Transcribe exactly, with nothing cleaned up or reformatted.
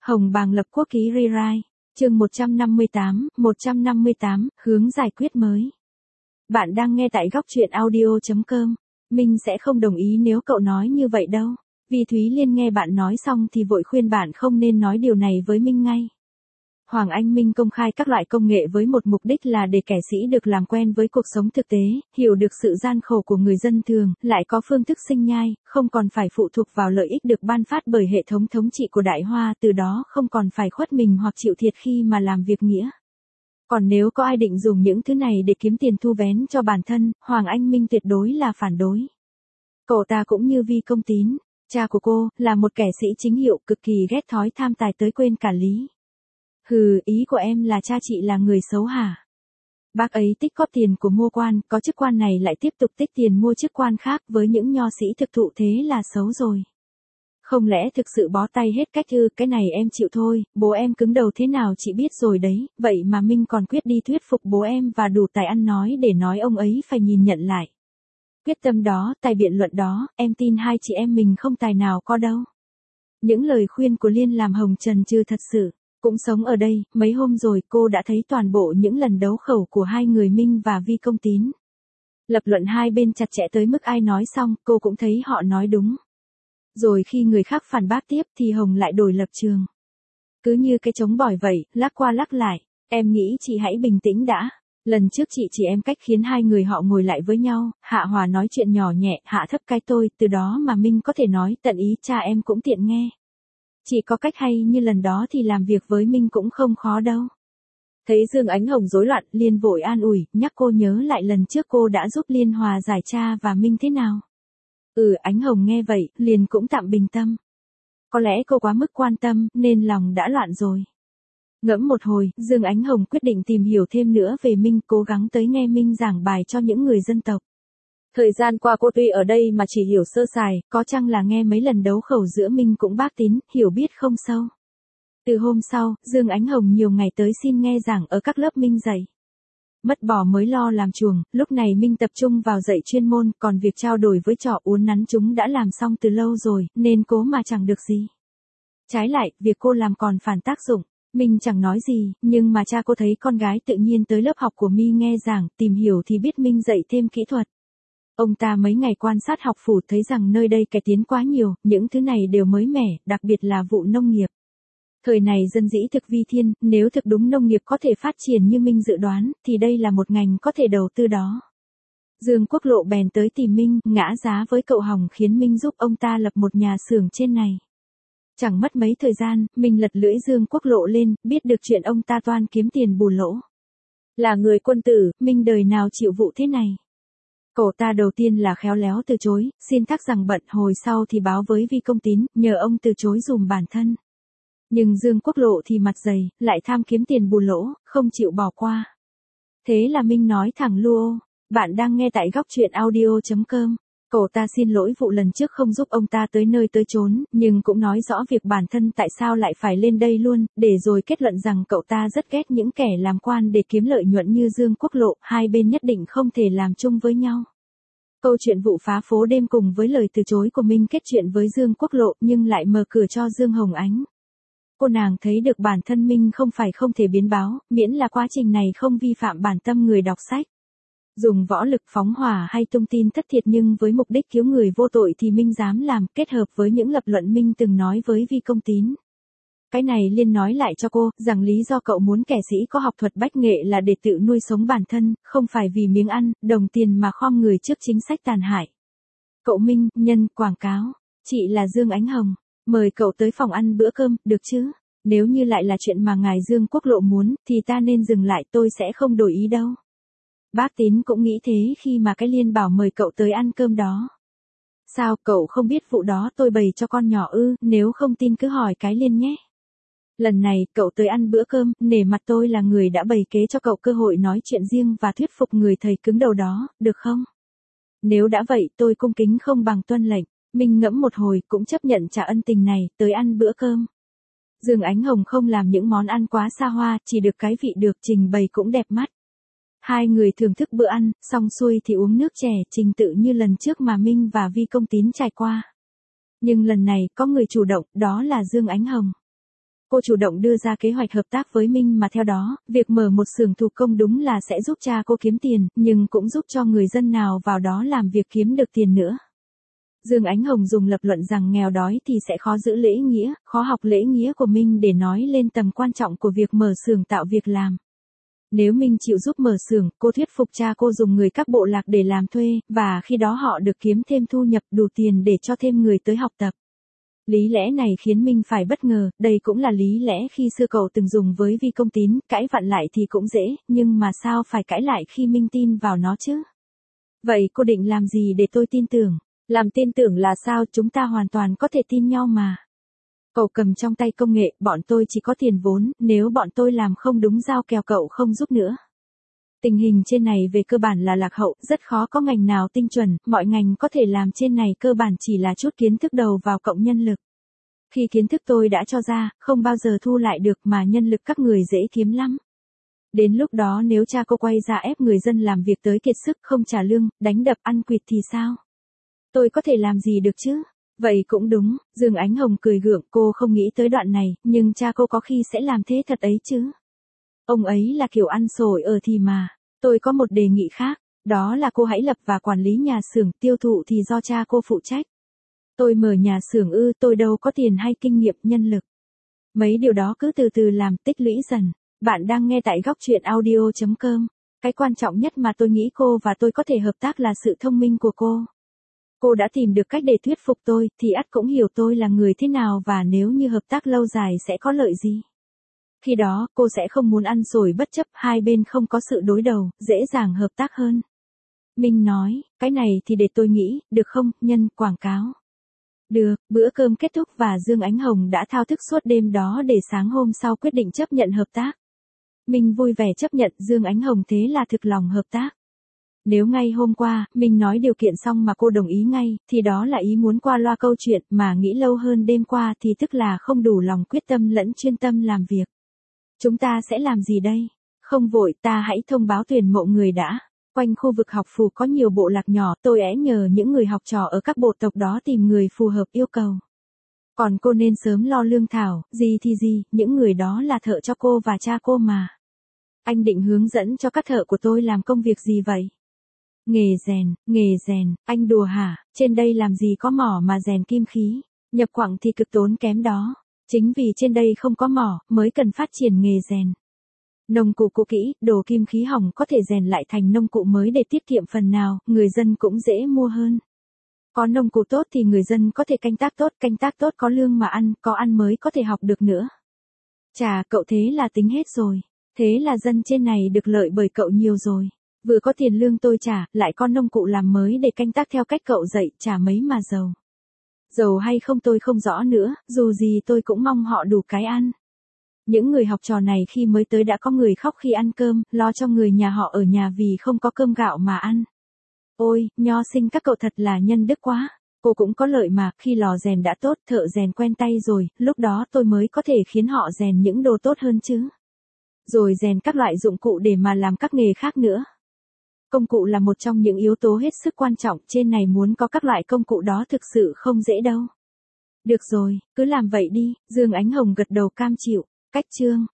Hồng Bàng lập quốc ký rewrite, chương một trăm năm mươi tám, một trăm năm mươi tám, hướng giải quyết mới. Bạn đang nghe tại góc truyện audio chấm com. Minh sẽ không đồng ý nếu cậu nói như vậy đâu. Vì Thúy Liên nghe bạn nói xong thì vội khuyên bạn không nên nói điều này với Minh ngay. Hoàng Anh Minh công khai các loại công nghệ với một mục đích là để kẻ sĩ được làm quen với cuộc sống thực tế, hiểu được sự gian khổ của người dân thường, lại có phương thức sinh nhai, không còn phải phụ thuộc vào lợi ích được ban phát bởi hệ thống thống trị của Đại Hoa, từ đó không còn phải khuất mình hoặc chịu thiệt khi mà làm việc nghĩa. Còn nếu có ai định dùng những thứ này để kiếm tiền thu vén cho bản thân, Hoàng Anh Minh tuyệt đối là phản đối. Cậu ta cũng như Vi Công Tín, cha của cô, là một kẻ sĩ chính hiệu cực kỳ ghét thói tham tài tới quên cả lý. Hừ, ý của em là cha chị là người xấu hả? Bác ấy tích góp tiền của mua quan, có chức quan này lại tiếp tục tích tiền mua chức quan khác, với những nho sĩ thực thụ thế là xấu rồi. Không lẽ thực sự bó tay hết cách ư? Cái này em chịu thôi, bố em cứng đầu thế nào chị biết rồi đấy, vậy mà Minh còn quyết đi thuyết phục bố em và đủ tài ăn nói để nói ông ấy phải nhìn nhận lại. Quyết tâm đó, tài biện luận đó, em tin hai chị em mình không tài nào có đâu. Những lời khuyên của Liên làm Hồng Trần trừ thật sự. Cũng sống ở đây, mấy hôm rồi cô đã thấy toàn bộ những lần đấu khẩu của hai người Minh và Vi Công Tín. Lập luận hai bên chặt chẽ tới mức ai nói xong, cô cũng thấy họ nói đúng. Rồi khi người khác phản bác tiếp thì Hồng lại đổi lập trường. Cứ như cái trống bỏi vậy, lắc qua lắc lại, em nghĩ chị hãy bình tĩnh đã. Lần trước chị chỉ em cách khiến hai người họ ngồi lại với nhau, hạ hòa nói chuyện nhỏ nhẹ, hạ thấp cái tôi, từ đó mà Minh có thể nói tận ý cha em cũng tiện nghe. Chỉ có cách hay như lần đó thì làm việc với Minh cũng không khó đâu. Thấy Dương Ánh Hồng rối loạn, Liên vội an ủi, nhắc cô nhớ lại lần trước cô đã giúp Liên hòa giải cha và Minh thế nào. Ừ, Ánh Hồng nghe vậy, liền cũng tạm bình tâm. Có lẽ cô quá mức quan tâm, nên lòng đã loạn rồi. Ngẫm một hồi, Dương Ánh Hồng quyết định tìm hiểu thêm nữa về Minh, cố gắng tới nghe Minh giảng bài cho những người dân tộc. Thời gian qua cô tuy ở đây mà chỉ hiểu sơ sài, có chăng là nghe mấy lần đấu khẩu giữa Minh cũng bác Tín, hiểu biết không sâu. Từ hôm sau, Dương Ánh Hồng nhiều ngày tới xin nghe giảng ở các lớp Minh dạy. Mất bò mới lo làm chuồng, lúc này Minh tập trung vào dạy chuyên môn, còn việc trao đổi với trò uốn nắn chúng đã làm xong từ lâu rồi, nên cố mà chẳng được gì. Trái lại, việc cô làm còn phản tác dụng. Minh chẳng nói gì, nhưng mà cha cô thấy con gái tự nhiên tới lớp học của Mi nghe giảng, tìm hiểu thì biết Minh dạy thêm kỹ thuật. Ông ta mấy ngày quan sát học phủ thấy rằng nơi đây cải tiến quá nhiều, những thứ này đều mới mẻ, đặc biệt là vụ nông nghiệp. Thời này dân dĩ thực vi thiên, nếu thực đúng nông nghiệp có thể phát triển như Minh dự đoán, thì đây là một ngành có thể đầu tư đó. Dương Quốc Lộ bèn tới tìm Minh, ngã giá với cậu Hồng khiến Minh giúp ông ta lập một nhà xưởng trên này. Chẳng mất mấy thời gian, Minh lật lưỡi Dương Quốc Lộ lên, biết được chuyện ông ta toan kiếm tiền bù lỗ. Là người quân tử, Minh đời nào chịu vụ thế này. Cậu ta đầu tiên là khéo léo từ chối, xin thắc rằng bận, hồi sau thì báo với Vi Công Tín, nhờ ông từ chối dùm bản thân. Nhưng Dương Quốc Lộ thì mặt dày, lại tham kiếm tiền bù lỗ, không chịu bỏ qua. Thế là Minh nói thẳng luôn, bạn đang nghe tại góc truyện audio chấm com. Cậu ta xin lỗi vụ lần trước không giúp ông ta tới nơi tới chốn, nhưng cũng nói rõ việc bản thân tại sao lại phải lên đây luôn, để rồi kết luận rằng cậu ta rất ghét những kẻ làm quan để kiếm lợi nhuận như Dương Quốc Lộ, hai bên nhất định không thể làm chung với nhau. Câu chuyện vụ phá phố đêm cùng với lời từ chối của Minh kết chuyện với Dương Quốc Lộ nhưng lại mở cửa cho Dương Hồng Ánh. Cô nàng thấy được bản thân Minh không phải không thể biến báo, miễn là quá trình này không vi phạm bản tâm người đọc sách. Dùng võ lực phóng hỏa hay tung tin thất thiệt nhưng với mục đích cứu người vô tội thì Minh dám làm, kết hợp với những lập luận Minh từng nói với Vi Công Tín. Cái này Liên nói lại cho cô, rằng lý do cậu muốn kẻ sĩ có học thuật bách nghệ là để tự nuôi sống bản thân, không phải vì miếng ăn, đồng tiền mà khom người trước chính sách tàn hại. Cậu Minh, nhân, quảng cáo, chị là Dương Ánh Hồng, mời cậu tới phòng ăn bữa cơm, được chứ? Nếu như lại là chuyện mà ngài Dương Quốc Lộ muốn, thì ta nên dừng lại, tôi sẽ không đổi ý đâu. Bác Tín cũng nghĩ thế khi mà cái Liên bảo mời cậu tới ăn cơm đó. Sao, cậu không biết vụ đó tôi bày cho con nhỏ ư, nếu không tin cứ hỏi cái Liên nhé. Lần này, cậu tới ăn bữa cơm, nể mặt tôi là người đã bày kế cho cậu cơ hội nói chuyện riêng và thuyết phục người thầy cứng đầu đó, được không? Nếu đã vậy, tôi cung kính không bằng tuân lệnh. Minh ngẫm một hồi, cũng chấp nhận trả ân tình này, tới ăn bữa cơm. Dương Ánh Hồng không làm những món ăn quá xa hoa, chỉ được cái vị được trình bày cũng đẹp mắt. Hai người thưởng thức bữa ăn, xong xuôi thì uống nước chè, trình tự như lần trước mà Minh và Vi Công Tín trải qua. Nhưng lần này, có người chủ động, đó là Dương Ánh Hồng. cô chủ động đưa ra kế hoạch hợp tác với Minh mà theo đó, việc mở một xưởng thủ công đúng là sẽ giúp cha cô kiếm tiền, nhưng cũng giúp cho người dân nào vào đó làm việc kiếm được tiền nữa. Dương Ánh Hồng dùng lập luận rằng nghèo đói thì sẽ khó giữ lễ nghĩa, khó học lễ nghĩa của Minh để nói lên tầm quan trọng của việc mở xưởng tạo việc làm. Nếu Minh chịu giúp mở xưởng, cô thuyết phục cha cô dùng người các bộ lạc để làm thuê, và khi đó họ được kiếm thêm thu nhập đủ tiền để cho thêm người tới học tập. Lý lẽ này khiến Minh phải bất ngờ, đây cũng là lý lẽ khi xưa cậu từng dùng với Vi Công Tín, cãi vặn lại thì cũng dễ, nhưng mà sao phải cãi lại khi Minh tin vào nó chứ? Vậy cô định làm gì để tôi tin tưởng? Làm tin tưởng là sao, chúng ta hoàn toàn có thể tin nhau mà. Cậu cầm trong tay công nghệ, bọn tôi chỉ có tiền vốn, nếu bọn tôi làm không đúng giao kèo cậu không giúp nữa. Tình hình trên này về cơ bản là lạc hậu, rất khó có ngành nào tinh chuẩn, mọi ngành có thể làm trên này cơ bản chỉ là chút kiến thức đầu vào cộng nhân lực. Khi kiến thức tôi đã cho ra, không bao giờ thu lại được mà nhân lực các người dễ kiếm lắm. Đến lúc đó nếu cha cô quay ra ép người dân làm việc tới kiệt sức không trả lương, đánh đập ăn quỵt thì sao? Tôi có thể làm gì được chứ? Vậy cũng đúng, Dương Ánh Hồng cười gượng, cô không nghĩ tới đoạn này, nhưng cha cô có khi sẽ làm thế thật ấy chứ. Ông ấy là kiểu ăn xổi ở thì mà, tôi có một đề nghị khác, đó là cô hãy lập và quản lý nhà xưởng, tiêu thụ thì do cha cô phụ trách. Tôi mở nhà xưởng ư, tôi đâu có tiền hay kinh nghiệm nhân lực. Mấy điều đó cứ từ từ làm, tích lũy dần. Bạn đang nghe tại góc truyện audio chấm com. Cái quan trọng nhất mà tôi nghĩ cô và tôi có thể hợp tác là sự thông minh của cô. Cô đã tìm được cách để thuyết phục tôi, thì ắt cũng hiểu tôi là người thế nào và nếu như hợp tác lâu dài sẽ có lợi gì. Khi đó, cô sẽ không muốn ăn xổi bất chấp, hai bên không có sự đối đầu, dễ dàng hợp tác hơn. Minh nói, cái này thì để tôi nghĩ, được không, nhân, quảng cáo. Được, bữa cơm kết thúc và Dương Ánh Hồng đã thao thức suốt đêm đó để sáng hôm sau quyết định chấp nhận hợp tác. Minh vui vẻ chấp nhận Dương Ánh Hồng thế là thực lòng hợp tác. Nếu ngay hôm qua, Minh nói điều kiện xong mà cô đồng ý ngay, thì đó là ý muốn qua loa câu chuyện, mà nghĩ lâu hơn đêm qua thì tức là không đủ lòng quyết tâm lẫn chuyên tâm làm việc. Chúng ta sẽ làm gì đây? Không vội, ta hãy thông báo tuyển mộ người đã. Quanh khu vực học phù có nhiều bộ lạc nhỏ, tôi sẽ nhờ những người học trò ở các bộ tộc đó tìm người phù hợp yêu cầu. Còn cô nên sớm lo lương thảo, gì thì gì, những người đó là thợ cho cô và cha cô mà. Anh định hướng dẫn cho các thợ của tôi làm công việc gì vậy? Nghề rèn, nghề rèn, anh đùa hả, trên đây làm gì có mỏ mà rèn kim khí, nhập quặng thì cực tốn kém đó. Chính vì trên đây không có mỏ, mới cần phát triển nghề rèn. Nông cụ cũ kỹ, đồ kim khí hỏng có thể rèn lại thành nông cụ mới để tiết kiệm phần nào, người dân cũng dễ mua hơn. Có nông cụ tốt thì người dân có thể canh tác tốt, canh tác tốt có lương mà ăn, có ăn mới có thể học được nữa. Chà, cậu thế là tính hết rồi. Thế là dân trên này được lợi bởi cậu nhiều rồi. Vừa có tiền lương tôi trả, lại có nông cụ làm mới để canh tác theo cách cậu dạy, chả mấy mà giàu. Giàu hay không tôi không rõ nữa, dù gì tôi cũng mong họ đủ cái ăn. Những người học trò này khi mới tới đã có người khóc khi ăn cơm, lo cho người nhà họ ở nhà vì không có cơm gạo mà ăn. Ôi, nho sinh các cậu thật là nhân đức quá. Cô cũng có lợi mà, khi lò rèn đã tốt, thợ rèn quen tay rồi, lúc đó tôi mới có thể khiến họ rèn những đồ tốt hơn chứ. Rồi rèn các loại dụng cụ để mà làm các nghề khác nữa. Công cụ là một trong những yếu tố hết sức quan trọng, trên này muốn có các loại công cụ đó thực sự không dễ đâu. Được rồi, cứ làm vậy đi, Dương Ánh Hồng gật đầu cam chịu. Cách chương